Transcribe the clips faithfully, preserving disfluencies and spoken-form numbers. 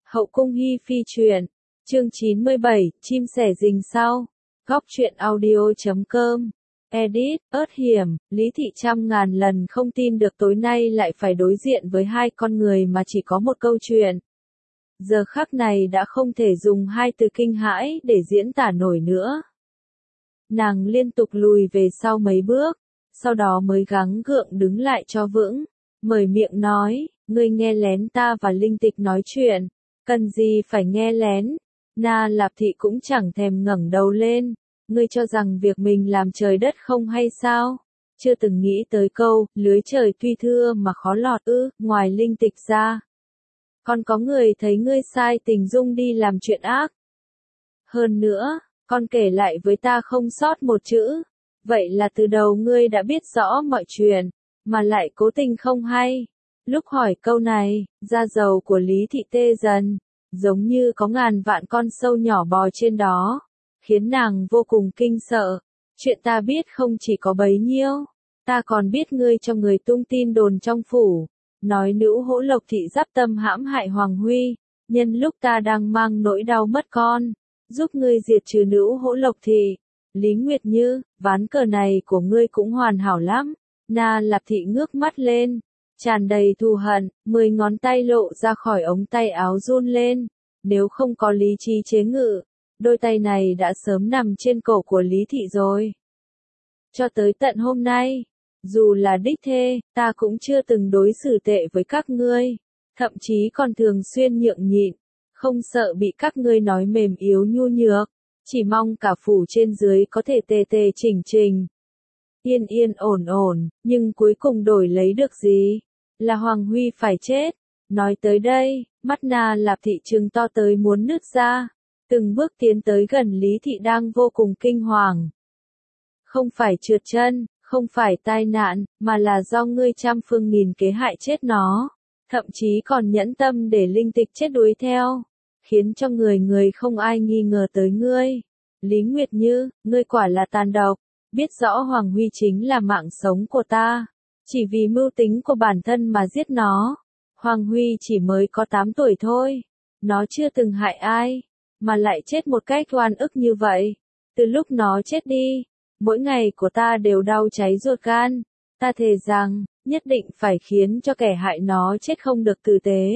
Hậu cung hi phi truyện, chương chín mươi bảy, chim sẻ rình sau. Góc truyện audio chấm com. Edit, ớt hiểm, Lý Thị trăm ngàn lần không tin được tối nay lại phải đối diện với hai con người mà chỉ có một câu chuyện. Giờ khắc này đã không thể dùng hai từ kinh hãi để diễn tả nổi nữa. Nàng liên tục lùi về sau mấy bước, sau đó mới gắng gượng đứng lại cho vững, mở miệng nói, ngươi nghe lén ta và Linh Tịch nói chuyện, cần gì phải nghe lén. Na Lạp Thị cũng chẳng thèm ngẩng đầu lên, ngươi cho rằng việc mình làm trời đất không hay sao? Chưa từng nghĩ tới câu, lưới trời tuy thưa mà khó lọt ư, ngoài Linh Tịch ra. Còn có người thấy ngươi sai tình dung đi làm chuyện ác. Hơn nữa, con kể lại với ta không sót một chữ. Vậy là từ đầu ngươi đã biết rõ mọi chuyện, mà lại cố tình không hay. Lúc hỏi câu này, da dầu của Lý Thị tê dần, giống như có ngàn vạn con sâu nhỏ bò trên đó, khiến nàng vô cùng kinh sợ. Chuyện ta biết không chỉ có bấy nhiêu, ta còn biết ngươi cho người tung tin đồn trong phủ, nói nữ Hỗ Lộc Thị giáp tâm hãm hại Hoàng Huy, nhân lúc ta đang mang nỗi đau mất con, giúp ngươi diệt trừ nữ Hỗ Lộc Thị. Lý Nguyệt Như, ván cờ này của ngươi cũng hoàn hảo lắm. Na Lạp Thị ngước mắt lên, tràn đầy thù hận, mười ngón tay lộ ra khỏi ống tay áo run lên. Nếu không có lý trí chế ngự, đôi tay này đã sớm nằm trên cổ của Lý Thị rồi. Cho tới tận hôm nay, dù là đích thê, ta cũng chưa từng đối xử tệ với các ngươi, thậm chí còn thường xuyên nhượng nhịn, không sợ bị các ngươi nói mềm yếu nhu nhược, chỉ mong cả phủ trên dưới có thể tề tề chỉnh chỉnh, yên yên ổn ổn, nhưng cuối cùng đổi lấy được gì? Là Hoàng Huy phải chết. Nói tới đây, mắt Na Lạp Thị trừng to tới muốn nứt ra, từng bước tiến tới gần Lý Thị đang vô cùng kinh hoàng. Không phải trượt chân, không phải tai nạn, mà là do ngươi trăm phương nghìn kế hại chết nó, thậm chí còn nhẫn tâm để Linh Tịch chết đuối theo, khiến cho người người không ai nghi ngờ tới ngươi. Lý Nguyệt Như, ngươi quả là tàn độc, biết rõ Hoàng Huy chính là mạng sống của ta, chỉ vì mưu tính của bản thân mà giết nó. Hoàng Huy chỉ mới có tám tuổi thôi, nó chưa từng hại ai, mà lại chết một cách oan ức như vậy. Từ lúc nó chết đi, mỗi ngày của ta đều đau cháy ruột gan, ta thề rằng, nhất định phải khiến cho kẻ hại nó chết không được tử tế.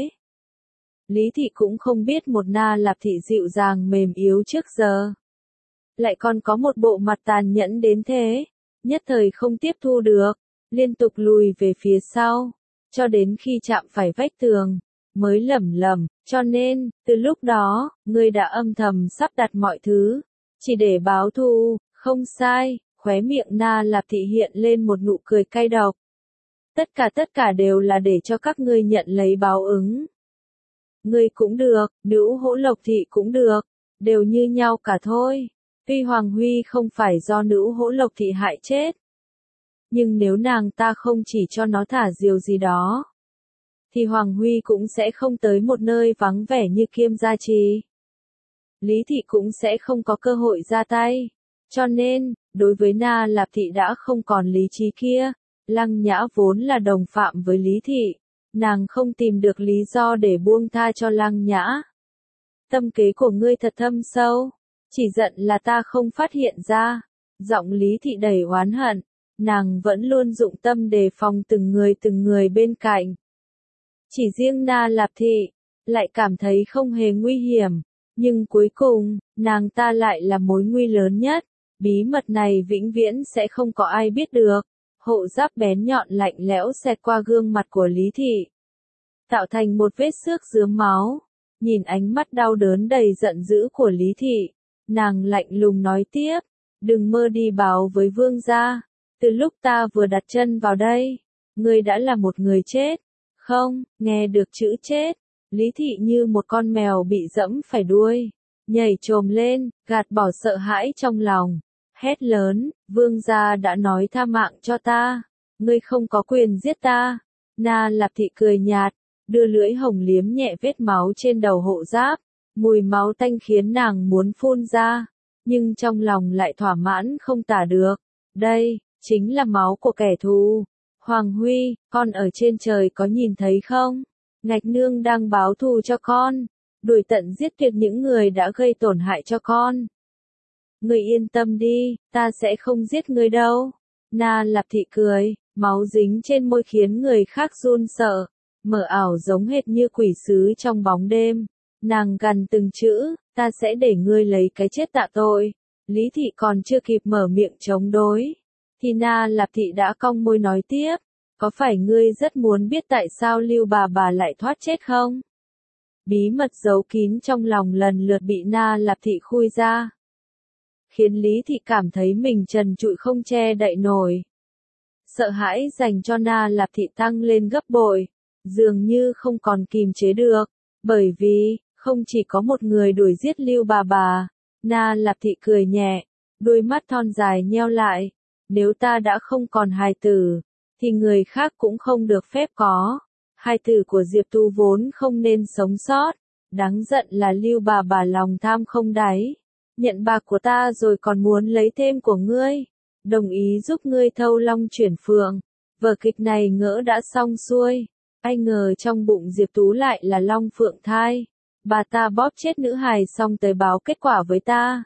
Lý Thị cũng không biết một Na Lạp Thị dịu dàng mềm yếu trước giờ, lại còn có một bộ mặt tàn nhẫn đến thế, nhất thời không tiếp thu được, liên tục lùi về phía sau, cho đến khi chạm phải vách tường, mới lẩm lẩm, cho nên, từ lúc đó, ngươi đã âm thầm sắp đặt mọi thứ, chỉ để báo thù. Không sai, khóe miệng Na Lạp Thị hiện lên một nụ cười cay độc. Tất cả tất cả đều là để cho các ngươi nhận lấy báo ứng. Ngươi cũng được, nữ Hỗ Lộc Thị cũng được, đều như nhau cả thôi. Tuy Hoàng Huy không phải do nữ Hỗ Lộc Thị hại chết, nhưng nếu nàng ta không chỉ cho nó thả diều gì đó, thì Hoàng Huy cũng sẽ không tới một nơi vắng vẻ như Kiêm Gia Trì. Lý Thị cũng sẽ không có cơ hội ra tay. Cho nên, đối với Na Lạp Thị đã không còn lý trí kia, Lăng Nhã vốn là đồng phạm với Lý Thị, nàng không tìm được lý do để buông tha cho Lăng Nhã. Tâm kế của ngươi thật thâm sâu, chỉ giận là ta không phát hiện ra. Giọng Lý Thị đầy oán hận, nàng vẫn luôn dụng tâm đề phòng từng người từng người bên cạnh. Chỉ riêng Na Lạp Thị, lại cảm thấy không hề nguy hiểm, nhưng cuối cùng, nàng ta lại là mối nguy lớn nhất. Bí mật này vĩnh viễn sẽ không có ai biết được. Hộ giáp bén nhọn lạnh lẽo xẹt qua gương mặt của Lý Thị, tạo thành một vết xước rướm máu. Nhìn ánh mắt đau đớn đầy giận dữ của Lý Thị, nàng lạnh lùng nói tiếp, đừng mơ đi báo với vương gia, từ lúc ta vừa đặt chân vào đây, ngươi đã là một người chết. Không, nghe được chữ chết, Lý Thị như một con mèo bị dẫm phải đuôi, nhảy chồm lên, gạt bỏ sợ hãi trong lòng. Hét lớn, vương gia đã nói tha mạng cho ta, ngươi không có quyền giết ta. Na Lạp Thị cười nhạt, đưa lưỡi hồng liếm nhẹ vết máu trên đầu hộ giáp, mùi máu tanh khiến nàng muốn phun ra, nhưng trong lòng lại thỏa mãn không tả được. Đây, chính là máu của kẻ thù. Hoàng Huy, con ở trên trời có nhìn thấy không? Ngạch nương đang báo thù cho con. đuổi tận giết tuyệt những người đã gây tổn hại cho con. Ngươi yên tâm đi, ta sẽ không giết ngươi đâu. Na Lạp Thị cười, máu dính trên môi khiến người khác run sợ, mờ ảo giống hệt như quỷ sứ trong bóng đêm. Nàng gằn từng chữ, ta sẽ để ngươi lấy cái chết tạ tội. Lý Thị còn chưa kịp mở miệng chống đối, thì Na Lạp Thị đã cong môi nói tiếp, có phải ngươi rất muốn biết tại sao Lưu bà bà lại thoát chết không? Bí mật giấu kín trong lòng lần lượt bị Na Lạp Thị khui ra, khiến Lý Thị cảm thấy mình trần trụi không che đậy nổi. Sợ hãi dành cho Na Lạp Thị tăng lên gấp bội, dường như không còn kìm chế được, bởi vì, không chỉ có một người đuổi giết Lưu bà bà. Na Lạp Thị cười nhẹ, đôi mắt thon dài nheo lại, nếu ta đã không còn hài tử, thì người khác cũng không được phép có. Hài tử của Diệp Tu vốn không nên sống sót, đáng giận là Lưu bà bà lòng tham không đáy, nhận bạc của ta rồi còn muốn lấy thêm của ngươi, đồng ý giúp ngươi thâu long chuyển phượng. Vở kịch này ngỡ đã xong xuôi, ai ngờ trong bụng Diệp Tú lại là long phượng thai. Bà ta bóp chết nữ hài xong tới báo kết quả với ta,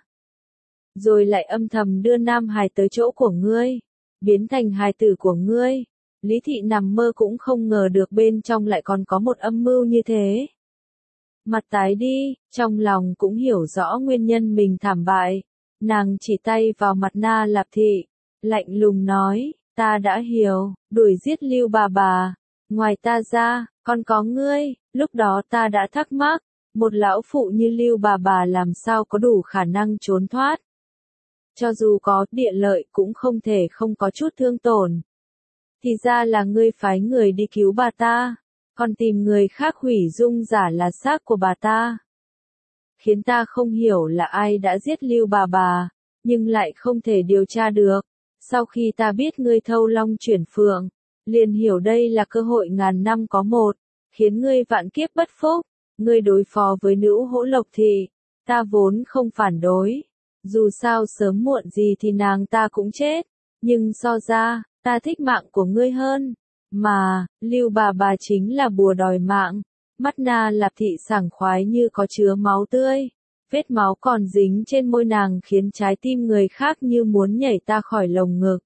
rồi lại âm thầm đưa nam hài tới chỗ của ngươi, biến thành hài tử của ngươi. Lý Thị nằm mơ cũng không ngờ được bên trong lại còn có một âm mưu như thế. Mặt tái đi, trong lòng cũng hiểu rõ nguyên nhân mình thảm bại. Nàng chỉ tay vào mặt Na Lạp Thị, lạnh lùng nói, ta đã hiểu, đuổi giết Lưu bà bà. Ngoài ta ra, còn có ngươi. Lúc đó ta đã thắc mắc, một lão phụ như Lưu bà bà làm sao có đủ khả năng trốn thoát. Cho dù có địa lợi cũng không thể không có chút thương tổn. Thì ra là ngươi phái người đi cứu bà ta, còn tìm người khác hủy dung giả là xác của bà ta. Khiến ta không hiểu là ai đã giết Lưu bà bà, nhưng lại không thể điều tra được. Sau khi ta biết ngươi thâu long chuyển phượng, liền hiểu đây là cơ hội ngàn năm có một, khiến ngươi vạn kiếp bất phúc. Ngươi đối phó với nữ Hỗ Lộc Thị, ta vốn không phản đối. Dù sao sớm muộn gì thì nàng ta cũng chết, nhưng so ra, ta thích mạng của ngươi hơn. Mà, Lưu bà bà chính là bùa đòi mạng. Mắt Na Lạp Thị sảng khoái như có chứa máu tươi, vết máu còn dính trên môi nàng khiến trái tim người khác như muốn nhảy ta khỏi lồng ngực.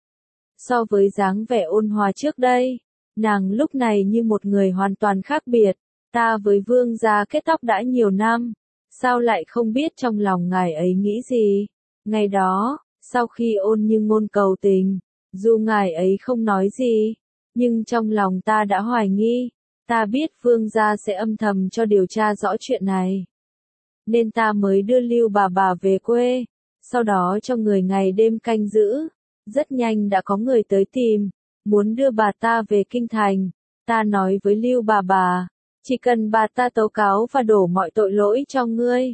So với dáng vẻ ôn hòa trước đây, nàng lúc này như một người hoàn toàn khác biệt. Ta với vương gia kết tóc đã nhiều năm, sao lại không biết trong lòng ngài ấy nghĩ gì? Ngày đó, sau khi ôn như ngôn cầu tình, dù ngài ấy không nói gì, nhưng trong lòng ta đã hoài nghi, ta biết vương gia sẽ âm thầm cho điều tra rõ chuyện này. Nên ta mới đưa Lưu bà bà về quê, sau đó cho người ngày đêm canh giữ. Rất nhanh đã có người tới tìm, muốn đưa bà ta về kinh thành. Ta nói với Lưu bà bà, chỉ cần bà ta tố cáo và đổ mọi tội lỗi cho ngươi,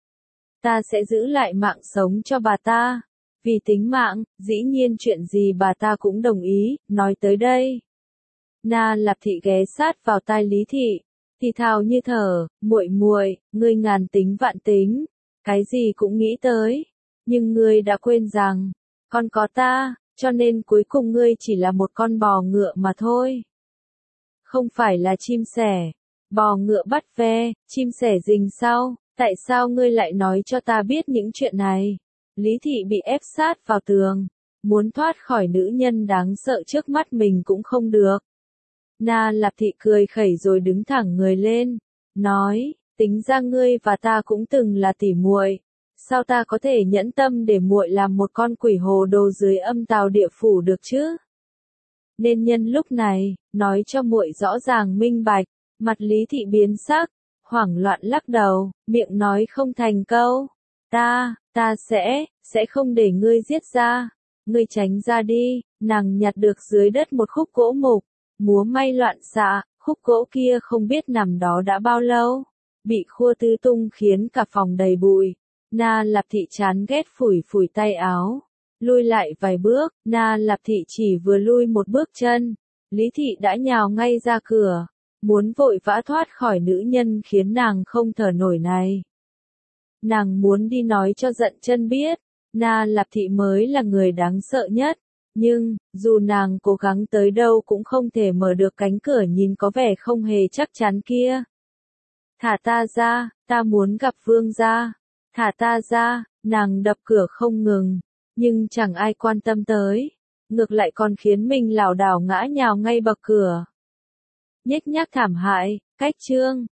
ta sẽ giữ lại mạng sống cho bà ta. Vì tính mạng, dĩ nhiên chuyện gì bà ta cũng đồng ý. Nói tới đây, Na Lạp Thị ghé sát vào tai Lý Thị, thì thào như thở, muội muội, ngươi ngàn tính vạn tính, cái gì cũng nghĩ tới, nhưng ngươi đã quên rằng, còn có ta, cho nên cuối cùng ngươi chỉ là một con bò ngựa mà thôi. Không phải là chim sẻ. Bò ngựa bắt ve, chim sẻ rình sau, tại sao ngươi lại nói cho ta biết những chuyện này? Lý Thị bị ép sát vào tường, muốn thoát khỏi nữ nhân đáng sợ trước mắt mình cũng không được. Na Lạp Thị cười khẩy rồi đứng thẳng người lên, nói, tính ra ngươi và ta cũng từng là tỉ muội, sao ta có thể nhẫn tâm để muội làm một con quỷ hồ đồ dưới âm tào địa phủ được chứ? Nên nhân lúc này, nói cho muội rõ ràng minh bạch. Mặt Lý Thị biến sắc, hoảng loạn lắc đầu, miệng nói không thành câu. Ta, ta sẽ, sẽ không để ngươi giết ra. Ngươi tránh ra đi. Nàng nhặt được dưới đất một khúc gỗ mục, múa may loạn xạ, khúc gỗ kia không biết nằm đó đã bao lâu, bị khua tứ tung khiến cả phòng đầy bụi. Na Lạp Thị chán ghét phủi phủi tay áo, lui lại vài bước. Na Lạp Thị chỉ vừa lui một bước chân, Lý Thị đã nhào ngay ra cửa, muốn vội vã thoát khỏi nữ nhân khiến nàng không thở nổi này. Nàng muốn đi nói cho Dận Chân biết, Na Lạp Thị mới là người đáng sợ nhất, nhưng, dù nàng cố gắng tới đâu cũng không thể mở được cánh cửa nhìn có vẻ không hề chắc chắn kia. Thả ta ra, ta muốn gặp vương gia. Thả ta ra, nàng đập cửa không ngừng, nhưng chẳng ai quan tâm tới, ngược lại còn khiến mình lảo đảo ngã nhào ngay bậc cửa. Nhếch nhác thảm hại, cách chương.